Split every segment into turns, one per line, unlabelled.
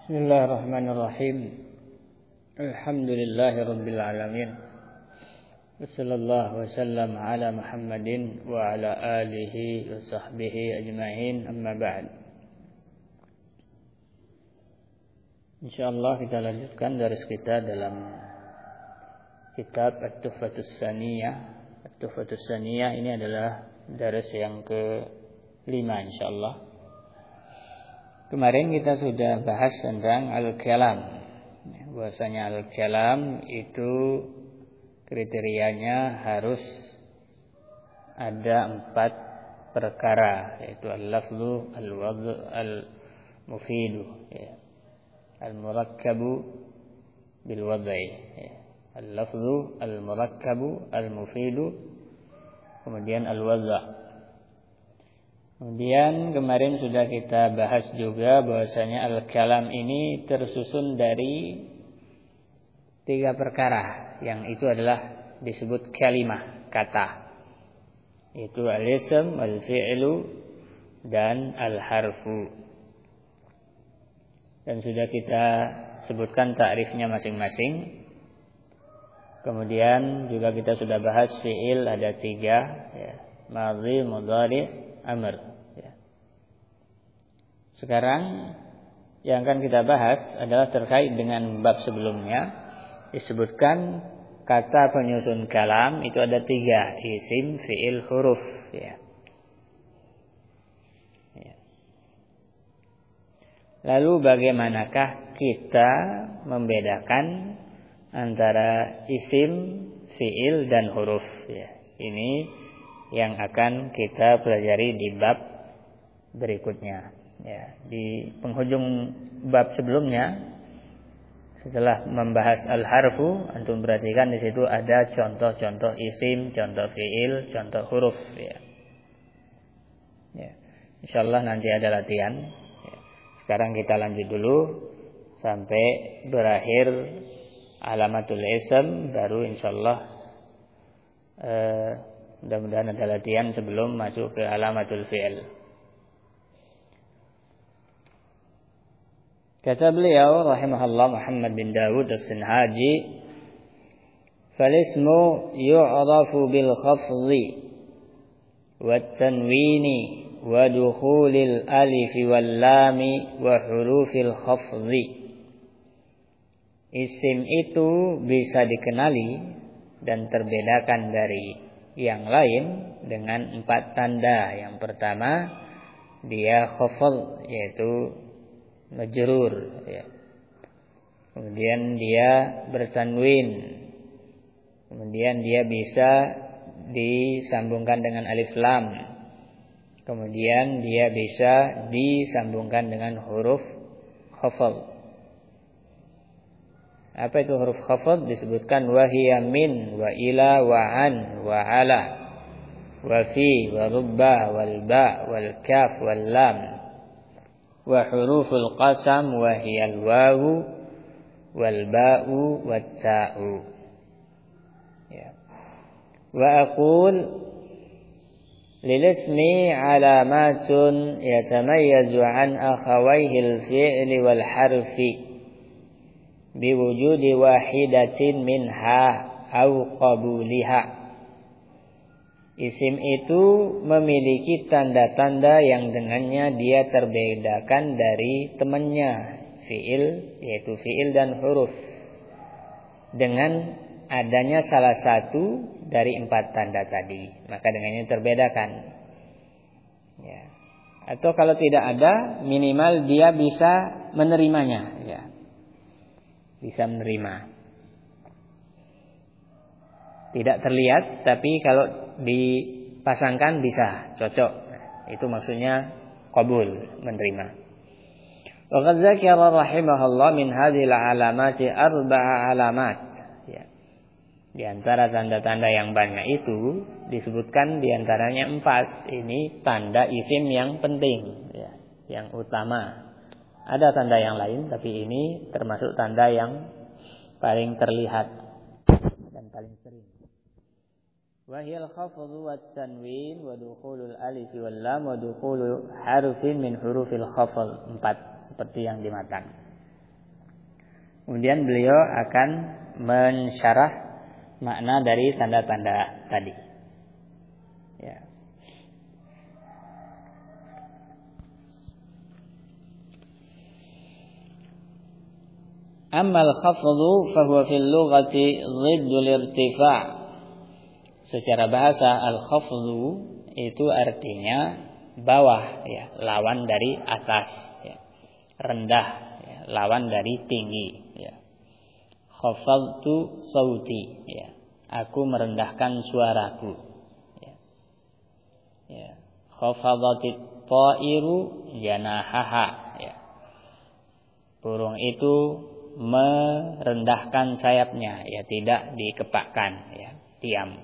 Bismillahirrahmanirrahim. Alhamdulillahirabbil alamin. Wassallallahu wasallam ala Muhammadin wa ala alihi wa sahbihi ajma'in. Amma ba'd. Insyaallah kita lanjutkan daris kita dalam kitab At-Tuhfatus Saniyah. At-Tuhfatus Saniyah ini adalah daris yang ke-5 insyaallah. Kemarin kita sudah bahas tentang al-kalam. Bahwasanya al-kalam itu kriterianya harus ada 4 perkara, yaitu al-lafzu, al-wadh, al-mufidu, al-murakkabu bil wad'i. Al-lafzu, al-murakkabu, al-mufidu, kemudian al-wadh. Kemudian kemarin sudah kita bahas juga bahwasanya al-kalam ini tersusun dari 3 perkara, yang itu adalah disebut kalimah, kata. Itu al-ism, al-fi'lu, dan al-harfu. Dan sudah kita sebutkan ta'rifnya masing-masing. Kemudian juga kita sudah bahas fi'il ada 3, madhi, mudhari', amr. Sekarang yang akan kita bahas adalah terkait dengan bab sebelumnya. Disebutkan kata penyusun kalam itu ada 3, isim, fi'il, huruf. Lalu bagaimanakah kita membedakan antara isim, fi'il, dan huruf? Ini yang akan kita pelajari di bab berikutnya. Di penghujung bab sebelumnya, setelah membahas al-harfu, antum perhatikan di situ ada contoh-contoh isim, contoh fi'il, contoh huruf. Insyaallah nanti ada latihan. Sekarang kita lanjut dulu sampai berakhir alamatul ism, baru insyaallah mudah-mudahan ada latihan sebelum masuk ke alamatul fi'il. Kata beliau rahimahullah Muhammad bin Dawud as-Sinhaji, "Fal-ismu yu'rafu bil khafdhi wat tanwini wa dukhulil alif wal lam wa hurufil khafdhi." Isim itu bisa dikenali dan terbedakan dari yang lain dengan 4 tanda. Yang pertama, dia khafdh, yaitu majrur, Kemudian dia bertanwin. Kemudian dia bisa disambungkan dengan alif lam. Kemudian dia bisa disambungkan dengan huruf khafdh. Apa itu huruf khafdh? Disebutkan wa hiya min wa ila wa an wa ala wa fi wa rubba wal ba wal kaf wal lam wa huruful qasam wa hiya al wawu wal ba'u wat ta'u. Wa aqul lil ismi alamatun yatamayyazu an akhawayhi al fi'li wal harfi biwujudi wahidatin minha au qabuliha. Isim itu memiliki tanda-tanda yang dengannya dia terbedakan dari temannya, fi'il, yaitu fi'il dan huruf, dengan adanya salah satu dari 4 tanda tadi, maka dengannya terbedakan. Atau kalau tidak ada, minimal dia bisa menerimanya, bisa menerima. Tidak terlihat, tapi kalau dipasangkan bisa cocok. Itu maksudnya qabul, menerima. Wa qad dzakara rahimahullah min hadhil alamati 4 alamat. Di antara tanda-tanda yang banyak itu disebutkan di antaranya 4. Ini tanda isim yang penting, yang utama. Ada tanda yang lain, tapi ini termasuk tanda yang paling terlihat dan paling sering. Wahiyal khafdhu wat tanwin wa dukhulul alif wal lam wa dukhulu harfin min hurufil khafd. 4 seperti yang di matan. Kemudian beliau akan mensyarah makna dari tanda-tanda tadi. Ya. Ammal khafdhu fahuwa fil lughati dhiddul irtifa'. Secara bahasa al-khafdhu itu artinya bawah, ya, lawan dari atas, ya. Rendah, ya, lawan dari tinggi, ya. Khafadtu sauti, ya. Aku merendahkan suaraku, ya. Ya. Khafadatit ta'iru janahaha, ya. Burung itu merendahkan sayapnya, ya, tidak dikepakkan, ya, diam.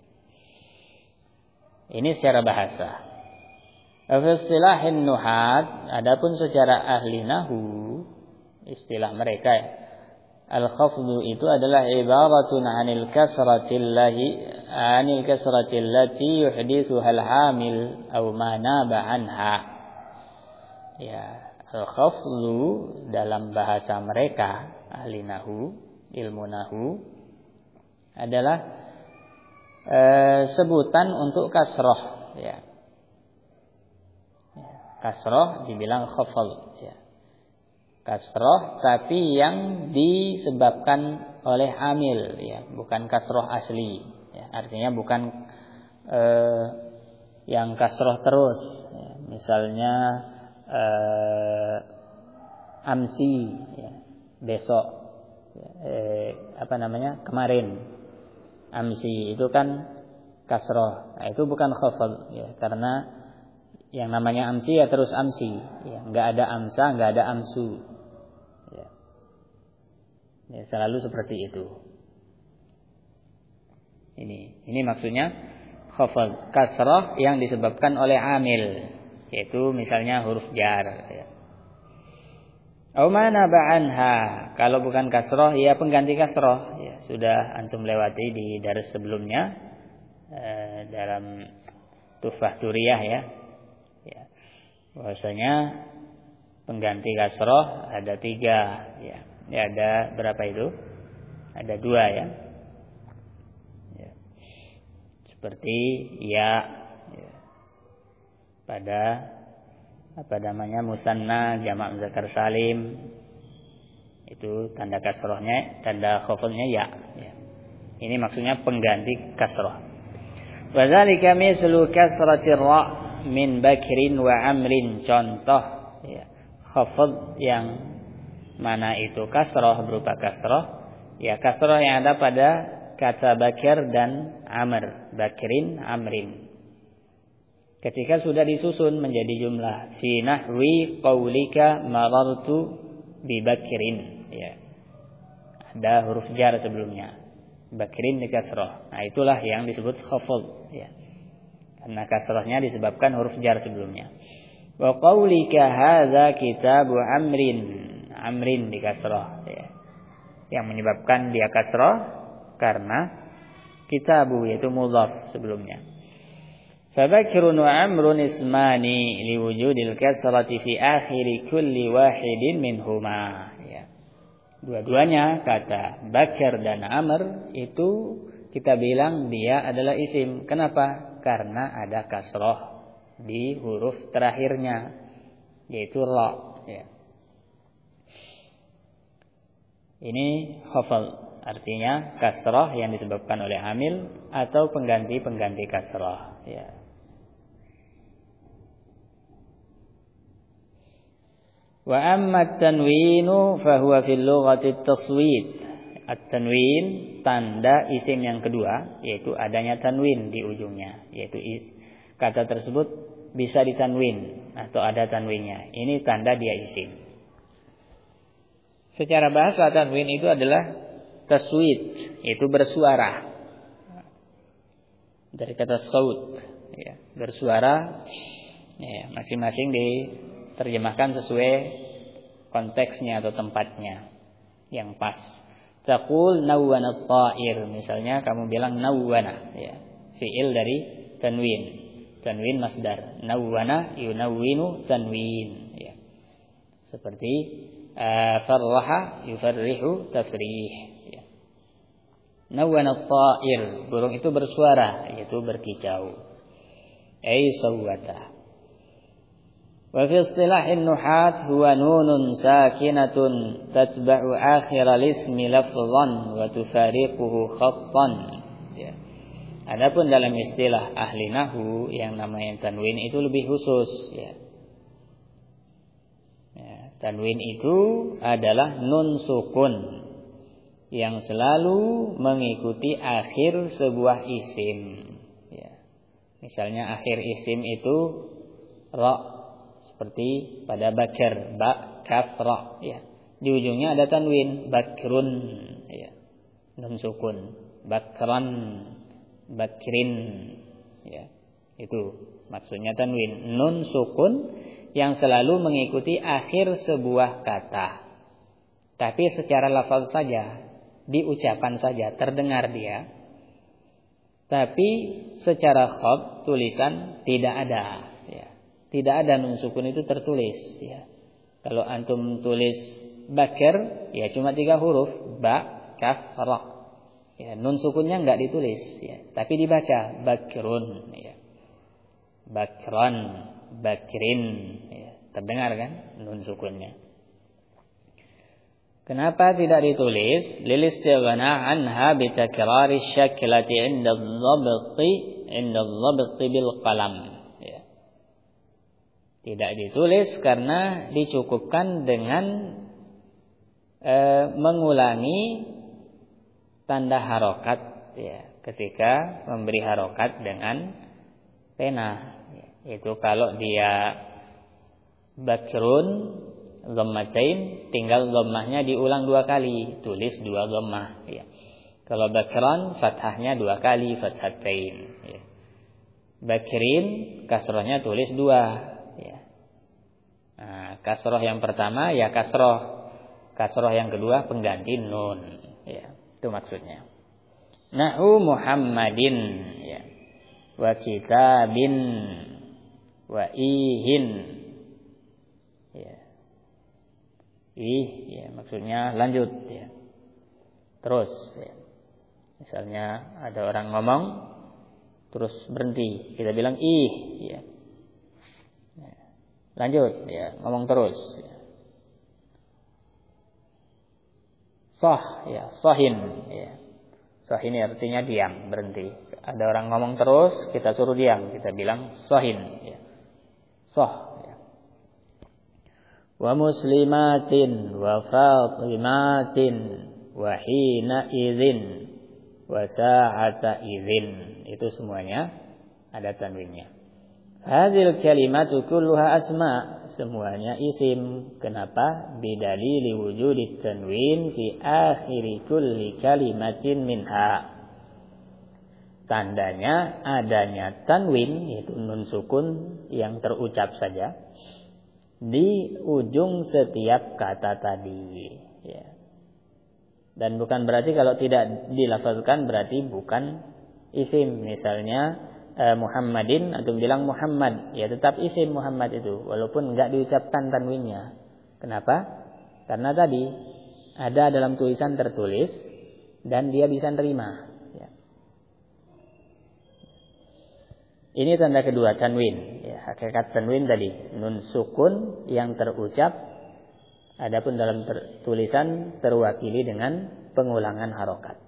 Ini secara bahasa. Istilahin nuhat, adapun secara ahli nahu, istilah mereka, ya, al-khafdu itu adalah ibaratun anil kasratil lati yuhdithuha al-hamil aw ma naba anha. Ya, al-khafdu dalam bahasa mereka, ahli nahu, ilmu nahu, adalah sebutan untuk kasroh, ya. Kasroh dibilang khafal, ya. Kasroh tapi yang disebabkan oleh hamil, ya, bukan kasroh asli, ya. Artinya bukan yang kasroh terus, ya. Misalnya amsi, ya, besok, kemarin. Amsi itu kan kasroh, nah, itu bukan khafal, ya, karena yang namanya amsi ya terus amsi, ya, nggak ada amsa, nggak ada amsu, ya. Ya, selalu seperti itu. Ini maksudnya khafal, kasroh yang disebabkan oleh amil, yaitu misalnya huruf jar, ya. Au mana ba'anha, kalau bukan kasroh ya pengganti kasroh, ya, sudah antum lewati di daras sebelumnya dalam Tuhfah Duriyah, ya. Ya. Bahwasanya pengganti kasroh ada 3, ya. Ya, ada berapa itu? Ada 2, ya. Ya. Seperti ya, ya. Pada musanna jamak muzakkar salim, itu tanda kasrohnya, tanda khafalnya ya, ya. Ini maksudnya pengganti kasroh. Wa dzalika mithlu kasratir ra min bakrin wa amrin, contoh, ya, khafad yang mana itu kasroh berupa kasroh, ya, kasroh yang ada pada kata bakir dan amr, bakrin, amrin. Ketika sudah disusun menjadi jumlah, fi nahwi qaulika marartu bi bakrin, ya. Ada huruf jar sebelumnya. Bakrin di kasrah. Nah, itulah yang disebut khafad, ya. Karena kasrahnya disebabkan huruf jar sebelumnya. Wa qaulika hadza kitabu amrin, amrin di kasrah, ya. Yang menyebabkan dia kasrah karena kitabu yaitu mudhaf sebelumnya. Fabakrun wa amrun ismani liwujudil kasrati fi akhiri kulli wahidin minhuma, ya. Dua-duanya kata bakar dan amr itu kita bilang dia adalah isim. Kenapa? Karena ada kasroh di huruf terakhirnya, yaitu ra, ya. Ini khafal, artinya kasroh yang disebabkan oleh amil atau pengganti kasroh, ya. Wa amma at-tanwinu fahuwa fil lughati at-taswid. At-tanwin tanda isim yang kedua, yaitu adanya tanwin di ujungnya, yaitu kata tersebut bisa ditanwin atau ada tanwinnya. Ini tanda dia isim. Secara bahasa tanwin itu adalah taswid, yaitu bersuara. Dari kata saut, ya, bersuara, ya, masing-masing diterjemahkan sesuai konteksnya atau tempatnya yang pas. Taqul nawwana at-ta'ir, misalnya kamu bilang nawwana, ya, fiil dari tanwin. Tanwin masdar. Nawwana yunawwinu tanwin, ya. Seperti farraha yufarrihu tafrih. Ya. Nawwana at-ta'ir, burung itu bersuara, yaitu berkicau. Ai sawwata. Wa fi istilahin nuhat huwa nunun sakinatun tatba'u akhir al-ismi lafdhan wa tufariquhu khattan. Ya. Adapun dalam istilah ahli nahwu yang namanya tanwin itu lebih khusus, ya. Tanwin itu adalah nun sukun yang selalu mengikuti akhir sebuah isim. Ya. Misalnya akhir isim itu ra, seperti pada bakar, ba, kaf, ra. Ya. Di ujungnya ada tanwin, bakrun. Ya. Nun sukun, bakran, bakrin. Ya. Itu maksudnya tanwin, nun sukun yang selalu mengikuti akhir sebuah kata. Tapi secara lafaz saja, di ucapan saja terdengar dia. Tapi secara khat, tulisan tidak ada, ya. Tidak ada nun sukun itu tertulis, ya. Kalau antum tulis bakar, ya cuma 3 huruf, ba, kaf, ra. Ya, nun sukunnya enggak ditulis, ya, tapi dibaca bakrun, ya. Bakran, bakrin, ya. Terdengar kan nun sukunnya. Kenapa tidak ditulis? Lil istighna anha bi takrari syaklati 'inda adh-dhabti bil qalam, ya. Tidak ditulis karena dicukupkan dengan mengulangi tanda harokat, ya, ketika memberi harokat dengan pena. Itu kalau dia bakrun dhammatain, tinggal dhammahnya diulang 2 kali, tulis 2 dhammah, ya. Kalau bakran fathahnya 2 kali, fathatain, ya. Bakrin kasrohnya tulis 2, ya. Nah, kasroh yang pertama ya kasroh yang kedua pengganti nun, ya. Itu maksudnya. Nahu Muhammadin, ya. Wa kitabin wa ihin, ya. Ya, maksudnya lanjut, ya. Terus, ya. Misalnya ada orang ngomong terus berhenti, kita bilang ih, ya. Lanjut, ya, ngomong terus, ya. Sah, ya, sahin, ya. Sah ini artinya diam, berhenti. Ada orang ngomong terus, kita suruh diam, kita bilang sahin, ya. Sah, ya. Wa muslimatin wa fatimatin wa hina idzin wa sa'ata idzin. Itu semuanya ada tanwinnya. Hadhil kalimatu kulluha asma, semuanya isim. Kenapa? Bidalili wujudi tanwin fi akhiri kulli kalimatin minha. Tandanya adanya tanwin, yaitu nun sukun yang terucap saja di ujung setiap kata tadi, ya. Dan bukan berarti kalau tidak dilafazkan berarti bukan isim. Misalnya Muhammadin, antum bilang Muhammad, ya tetap isim Muhammad itu, walaupun enggak diucapkan tanwinnya. Kenapa? Karena tadi ada dalam tulisan tertulis dan dia bisa nerima, ya. Ini tanda kedua tanwin, ya. Hakikat tanwin tadi nun sukun yang terucap, adapun dalam tulisan terwakili dengan pengulangan harokat.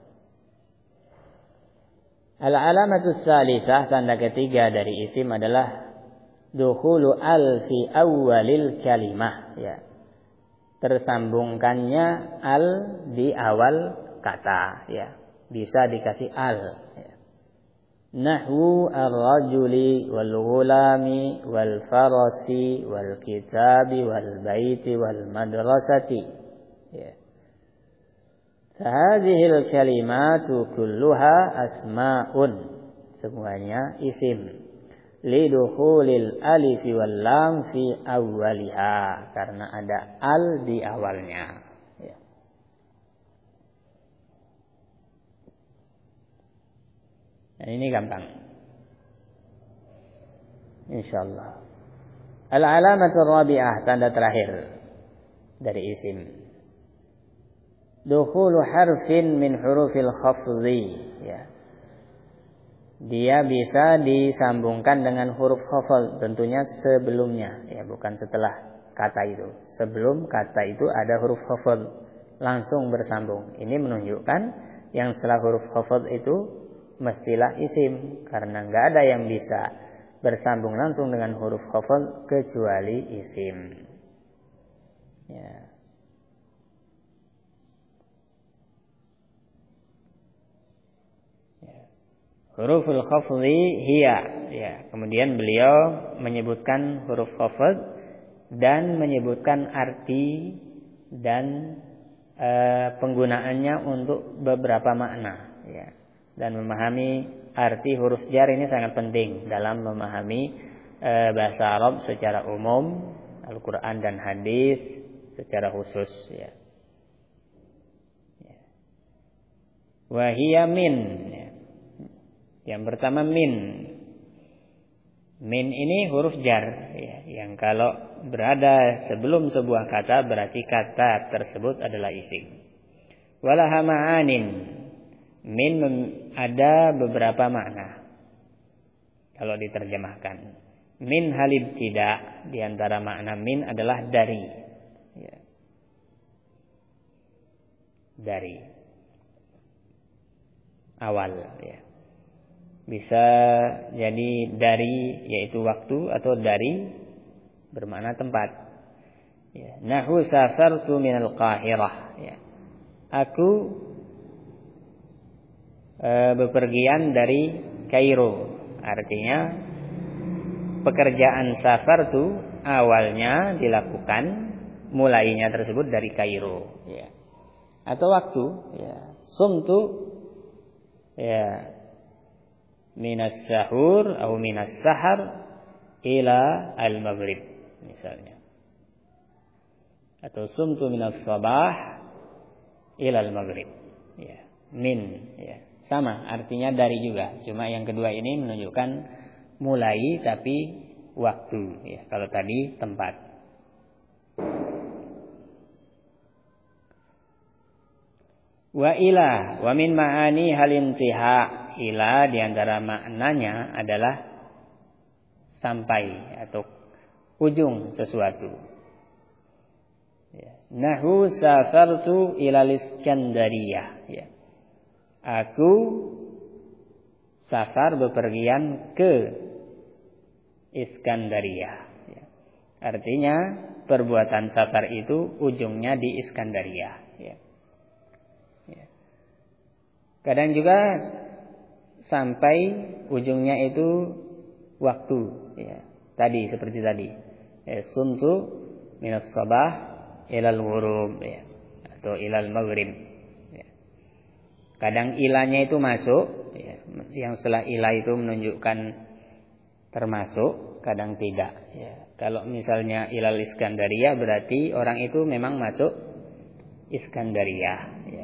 Al-alamatu tsalitsah, tanda ketiga dari isim adalah dukhulu al fi awwalil kalimah, ya. Tersambungkannya al di awal kata, ya. Bisa dikasih al, ya. Nahwu ar-rajuli wal ghulami wal farasi wal kitabi wal baiti wal madrasati, ya. Hadhil kalimatu kulluha asma'un, semuanya isim. Lidukhulil alif wal lam fi awwaliha, karena ada al di awalnya, ya. Nah, ini gampang, insyaallah. Al-alamatu rabi'ah, tanda terakhir. dari isim. Dukhulu harfin min hurufil khafdhi, ya. Dia bisa disambungkan dengan huruf khafd, tentunya sebelumnya, ya, bukan setelah kata itu. Sebelum kata itu ada huruf khafd, langsung bersambung. Ini menunjukkan yang setelah huruf khafd itu mestilah isim, karena enggak ada yang bisa bersambung langsung dengan huruf khafd kecuali isim. Ya. Huruful khafdhi hiya, ya. Kemudian beliau menyebutkan huruf khafd dan menyebutkan arti dan penggunaannya untuk beberapa makna, ya. Dan memahami arti huruf jar ini sangat penting dalam memahami bahasa Arab secara umum, Al-Qur'an dan hadis secara khusus, ya. Wa hiya min, ya. Yang pertama min. Min ini huruf jar, ya, yang kalau berada sebelum sebuah kata berarti kata tersebut adalah isim. Walaha ma'anin. Min ada beberapa makna kalau diterjemahkan. Min halib tidak, di antara makna min adalah dari, ya. Dari awal, ya. Bisa jadi dari yaitu waktu, atau dari bermakna tempat. Ya. Nahu safartu minal Qahirah, ya. Aku bepergian dari Kairo. Artinya pekerjaan safartu awalnya dilakukan, mulainya tersebut dari Kairo, ya. Atau waktu, ya. Sumtu, ya, minas sahur atau minas sahar ila al-maghrib misalnya. Atau sumtu minas sabah ila al-maghrib, ya. Min, ya. Sama artinya dari juga. Cuma yang kedua ini menunjukkan mulai tapi waktu, ya. Kalau tadi tempat. Wa ila wa min ma'ani hal intiha. Ila diantara maknanya adalah sampai atau ujung sesuatu. Ya. Nahu safartu ila Iskandariyah, ya. Aku safar bepergian ke Iskandariyah, ya. Artinya perbuatan safar itu ujungnya di Iskandariyah, ya. Ya. Kadang juga sampai ujungnya itu waktu, ya. Tadi seperti tadi, sumtu minas sabah ilal ghurub, ya. Atau ilal maghrib, ya. Kadang ilahnya itu masuk, ya. Yang setelah ilah itu menunjukkan termasuk, kadang tidak, ya. Kalau misalnya ilal Iskandariyah berarti orang itu memang masuk Iskandariyah, ya.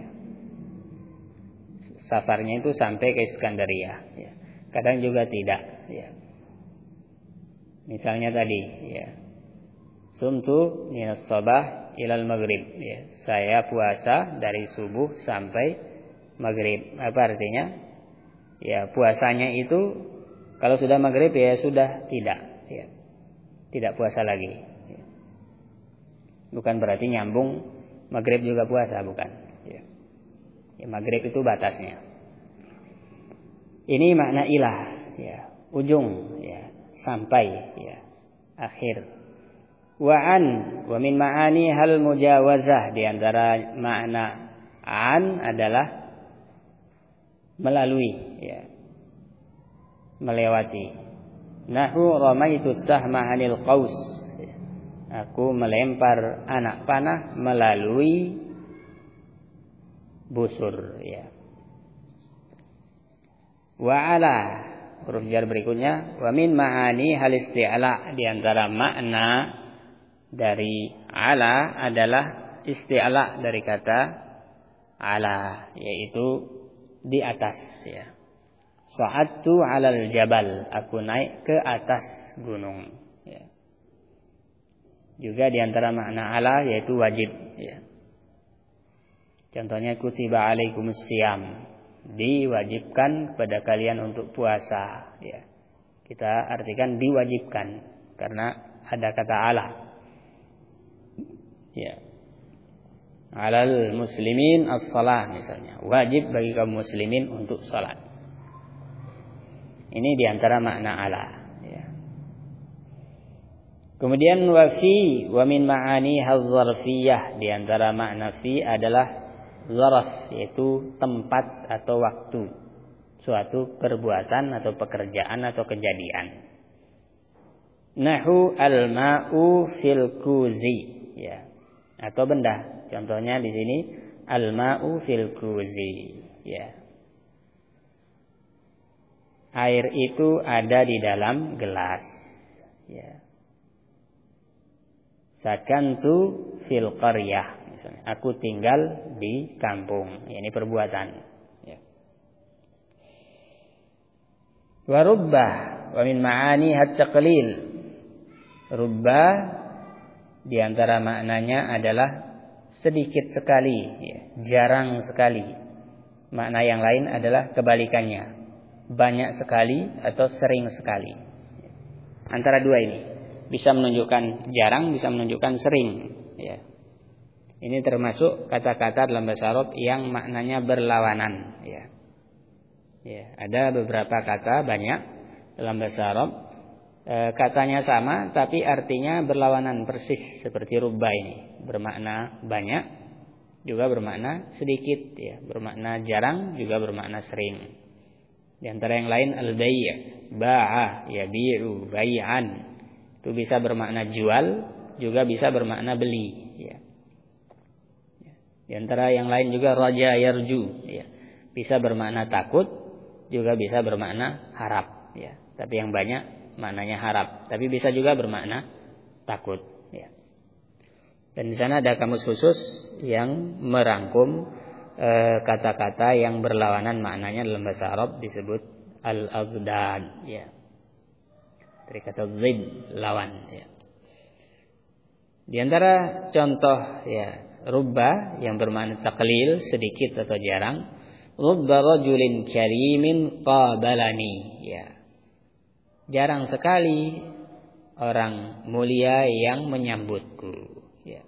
Safarnya itu sampai ke Iskandariyah, ya. Kadang juga tidak, ya. Misalnya tadi, ya. Sumtu minas sabah ilal maghrib, ya. Saya puasa dari subuh sampai maghrib. Apa artinya? Ya, puasanya itu kalau sudah maghrib ya sudah tidak, ya. Tidak puasa lagi, ya. Bukan berarti nyambung maghrib juga puasa, bukan. Ya, maghrib itu batasnya. Ini makna ilah, ya, ujung, ya, sampai, ya, akhir. Wa min ma'ani hal mujawazah, di antara makna an adalah melalui, ya, melewati. Nahu ramaitu sahma 'anil qaus, ya. Aku melempar anak panah melalui busur, ya. Wa ala, huruf jar berikutnya, wa min ma'ani hal isti'la, di antara makna dari ala adalah isti'la dari kata ala, yaitu di atas, ya. Sa'adtu 'alal jabal, aku naik ke atas gunung, ya. Juga di antara makna ala yaitu wajib, ya. Contohnya kutiba alaikumus syiyam, diwajibkan kepada kalian untuk puasa, ya. Kita artikan diwajibkan karena ada kata ala. Ya. Alal muslimin as-shalah misalnya, wajib bagi kaum muslimin untuk salat. Ini diantara makna ala, ya. Kemudian wafi wa min ma'ani hadzarfiyah, diantara makna fi adalah zarf, yaitu tempat atau waktu suatu perbuatan atau pekerjaan atau kejadian. Nahu al-ma'u fil kuzi, ya, atau benda. Contohnya di sini al-ma'u fil kuzi, ya. Air itu ada di dalam gelas, ya. Sakantu fil qaryah, misalnya aku tinggal di kampung, ya, ini perbuatan, ya. Wa rubbah wa min ma'ani at-taqlil. Rubbah di antara maknanya adalah sedikit sekali, ya, jarang sekali. Makna yang lain adalah kebalikannya, banyak sekali atau sering sekali. Antara dua ini bisa menunjukkan jarang, bisa menunjukkan sering, ya. Ini termasuk kata-kata dalam bahasa Arab yang maknanya berlawanan, ya. Ya, ada beberapa kata banyak dalam bahasa Arab, katanya sama tapi artinya berlawanan persis, seperti rubba ini, bermakna banyak juga bermakna sedikit, ya, bermakna jarang juga bermakna sering. Di antara yang lain al-bay', ba'a yabi'u bai'an, itu bisa bermakna jual juga bisa bermakna beli, ya. Di antara yang lain juga raja yarju, ya, bisa bermakna takut juga bisa bermakna harap, ya. Tapi yang banyak maknanya harap, tapi bisa juga bermakna takut, ya. Dan di sana ada kamus khusus yang merangkum kata-kata yang berlawanan maknanya dalam bahasa Arab disebut al-adad, ya. Dari kata zid, lawan, ya. Di antara contoh, ya, rubba yang bermakna taqlil, sedikit atau jarang, rubba rajulin karimin qabalani, ya. Jarang sekali orang mulia yang menyambutku, ya.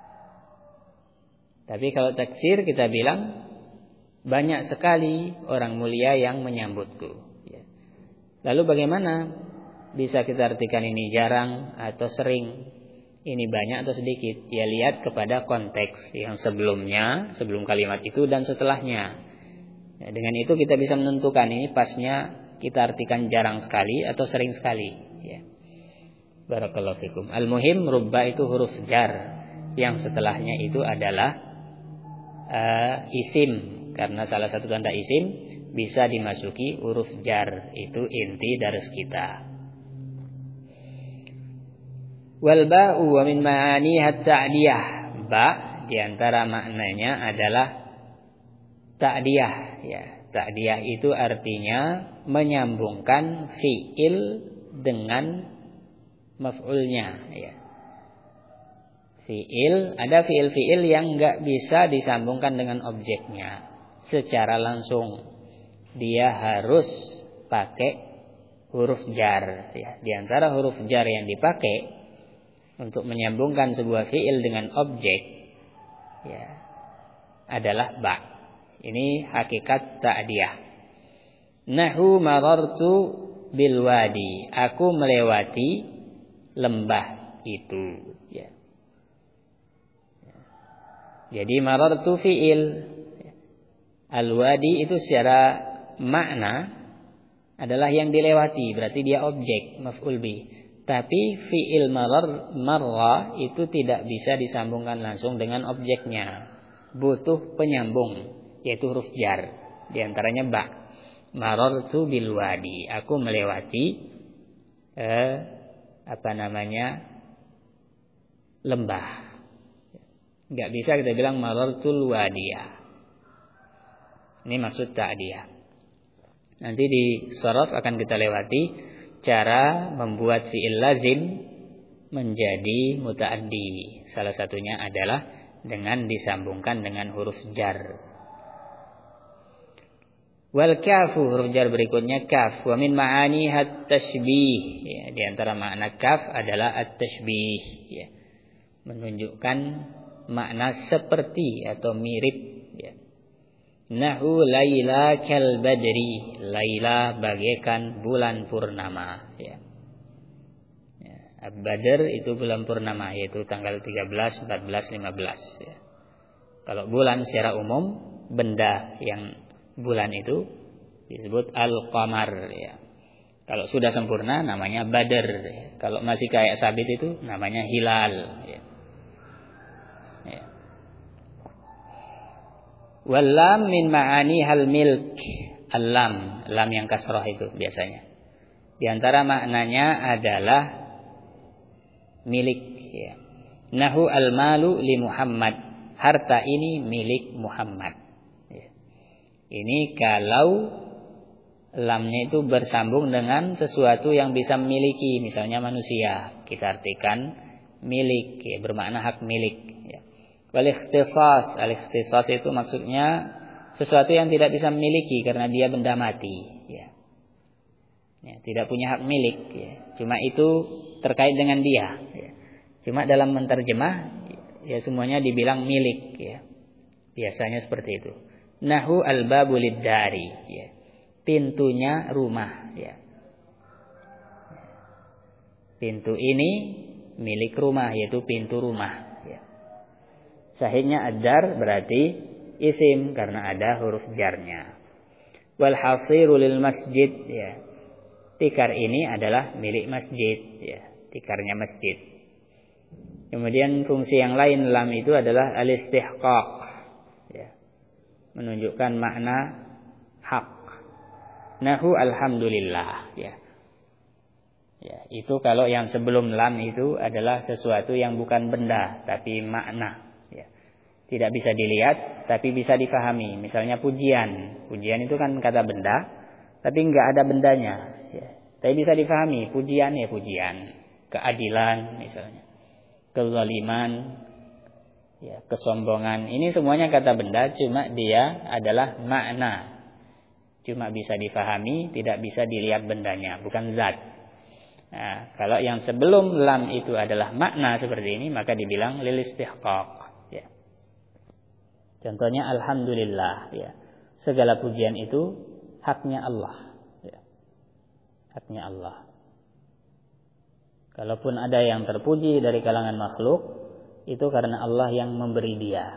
Tapi kalau taksir kita bilang banyak sekali orang mulia yang menyambutku, ya. Lalu bagaimana bisa kita artikan ini jarang atau sering, ini banyak atau sedikit? Ya, lihat kepada konteks yang sebelumnya, sebelum kalimat itu dan setelahnya. Ya, dengan itu kita bisa menentukan ini pasnya kita artikan jarang sekali atau sering sekali, ya. Barakallahu fikum. Al-muhim rubba itu huruf jar, yang setelahnya itu adalah isim, karena salah satu tanda isim bisa dimasuki huruf jar, itu inti daras kita. Wal ba'u wa min ma'aniha ta'diyah. Ba di antara maknanya adalah ta'diyah, ya. Ta'diyah itu artinya menyambungkan fi'il dengan maf'ulnya, ya. Fi'il, ada fi'il-fi'il yang enggak bisa disambungkan dengan objeknya secara langsung. Dia harus pakai huruf jar, ya. Di antara huruf jar yang dipakai untuk menyambungkan sebuah fi'il dengan objek, ya, adalah ba. Ini hakikat ta'diyah. Nahu marartu bil wadi, aku melewati lembah itu, ya. Jadi marartu fi'il, al-wadi itu secara makna adalah yang dilewati, berarti dia objek, maf'ul bih. Tapi fi'il marra itu tidak bisa disambungkan langsung dengan objeknya, butuh penyambung, yaitu huruf jar, di antaranya ba. Marartu bil wadi, aku melewati lembah. Enggak bisa kita bilang marartul wadiyah. Ini maksud ta'diyah. Nanti di sharaf akan kita lewati cara membuat fi'il lazim menjadi muta'addi. Salah satunya adalah dengan disambungkan dengan huruf jar. Wal kafu, huruf jar berikutnya kaf. Wa min ma'ani at-tashbih. Ya, di antara makna kaf adalah at-tashbih. Ya, menunjukkan makna seperti atau mirip. Ya. Nahu laila kal badri. Laila bagaikan bulan purnama. Ya. Badr itu bulan purnama, yaitu tanggal 13, 14, 15. Ya. Kalau bulan secara umum, benda yang bulan itu disebut al-qamar. Ya. Kalau sudah sempurna namanya badr. Ya. Kalau masih kayak sabit itu namanya hilal. Ya. Ya. Walam min ma'ani hal milk. Al-lam, lam yang kasrah itu biasanya. Di antara maknanya adalah milik. Ya. Nahu al-malu li Muhammad. Harta ini milik Muhammad. Ya. Ini kalau lamnya itu bersambung dengan sesuatu yang bisa memiliki, misalnya manusia, kita artikan milik, ya, bermakna hak milik. Ya. Wal ikhtisas, al-ikhtisas itu maksudnya sesuatu yang tidak bisa memiliki karena dia benda mati. Ya. Ya, tidak punya hak milik. Ya. Cuma itu terkait dengan dia. Ya. Cuma dalam menterjemah, ya semuanya dibilang milik. Ya. Biasanya seperti itu. Nahu al-babu lid-dari. Ya. Pintunya rumah. Ya. Pintu ini milik rumah, yaitu pintu rumah. Ya. Sahihnya ad-dar berarti isim karena ada huruf jarnya. Wal hasiru lil masjid. Ya. Tikar ini adalah milik masjid, ya, tikarnya masjid. Kemudian fungsi yang lain lam itu adalah al-istihqaq, ya, menunjukkan makna hak. Nahu alhamdulillah, ya. Ya, itu kalau yang sebelum lam itu adalah sesuatu yang bukan benda tapi makna, ya. Tidak bisa dilihat tapi bisa difahami. Misalnya pujian, pujian itu kan kata benda tapi enggak ada bendanya. Ya. Tapi bisa difahami, pujian ya pujian, keadilan misalnya, kezaliman, ya, kesombongan. Ini semuanya kata benda, cuma dia adalah makna. Cuma bisa difahami, tidak bisa dilihat bendanya, bukan zat. Nah, kalau yang sebelum lam itu adalah makna seperti ini, maka dibilang lil istihqaq. Ya. Contohnya alhamdulillah. Ya. Segala pujian itu haknya Allah. Haknya Allah. Kalaupun ada yang terpuji dari kalangan makhluk, itu karena Allah yang memberi dia.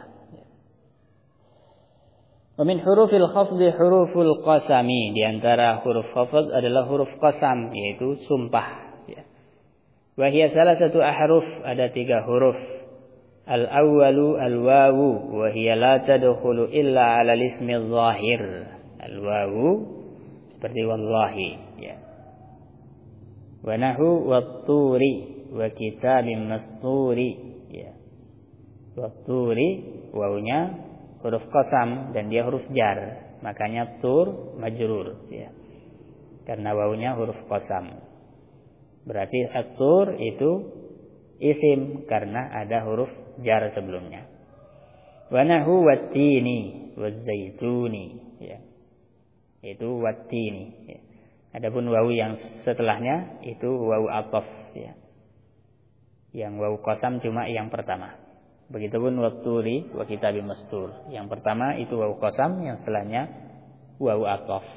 Wa min hurufil khafdi huruful qasami. Di antara huruf khafd adalah huruf qasam, yaitu sumpah. Wa hiya salasatu ahruf, ada 3 huruf. Al-awwalu al-wawu, wa hiya la tadkhulu illa 'ala al-ismi adh-dhahir. Al-wawu seperti wallahi, ya. Wa nahu wat-turi wa kitabim masturi, ya. Wat-turi wawunya huruf qasam dan dia huruf jar, makanya tur majrur, ya. Karena wawunya huruf qasam. Berarti at-tur itu isim karena ada huruf jar sebelumnya. Wa nahu wat-tini waz-zaituni, ya. Itu wat-tini, ya. Adapun wawu yang setelahnya itu wawu ataf, ya. Yang wawu qasam cuma yang pertama. Begitupun wat-turi wa kitabim mastur. Yang pertama itu wawu qasam, yang setelahnya wawu ataf.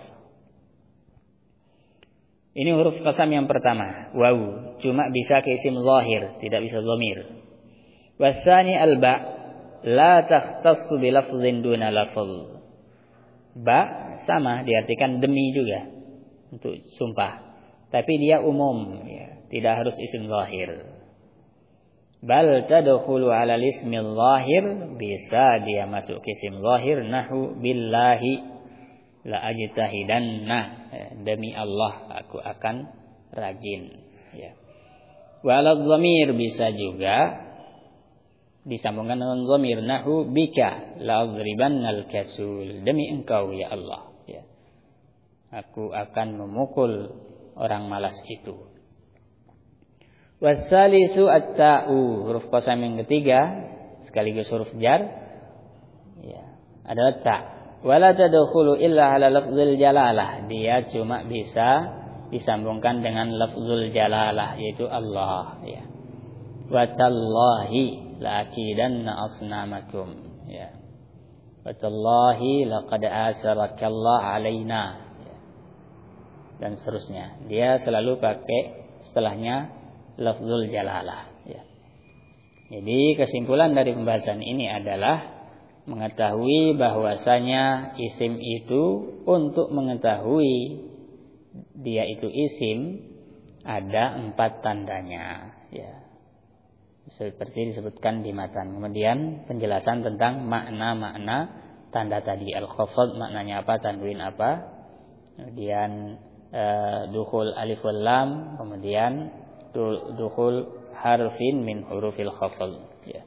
Ini huruf qasam yang pertama, wawu, cuma bisa ke isim zahir, tidak bisa dhamir. Wasani al-ba, la takhtassu bi lafdhin duna lafdh. Ba sama diartikan demi juga untuk sumpah, tapi dia umum, ya, tidak harus isim zahir. Bal tadkhulu 'ala al-ismi zahir, bisa dia masuk ke isim zahir. Nahu billahi la ajtahidanna, ya, demi Allah aku akan rajin, ya. Wa 'ala dhamir bisa juga disambungkan dengan dhamir. Nahu bika la adribannal kasul, demi engkau ya Allah, ya, aku akan memukul orang malas itu. Wasalisu at-ta'u, huruf qasam yang ketiga sekaligus huruf jar, ya, adalah ta. Wala tadkhulu illa ala lafzul jalalah. Dia cuma bisa disambungkan dengan lafzul jalalah, yaitu Allah, ya. Wa tallahi la'akidanna asnamakum, ya. Wa tallahi laqad asarakallahu alaina, ya. Dan seterusnya. Dia selalu pakai setelahnya lafzul jalalah, ya. Jadi kesimpulan dari pembahasan ini adalah mengetahui bahwasanya isim itu, untuk mengetahui dia itu isim, ada 4 tandanya, ya. Seperti disebutkan di matan. Kemudian penjelasan tentang makna-makna tanda tadi. Al-khafad maknanya apa, tanwin apa. Kemudian dukhul alif wal lam, kemudian dukhul harfin min hurufil khafad, ya.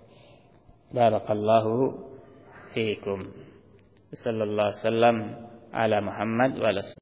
Barakallahu fiikum. Sallallahu alaihi wasallam ala Muhammad wa ala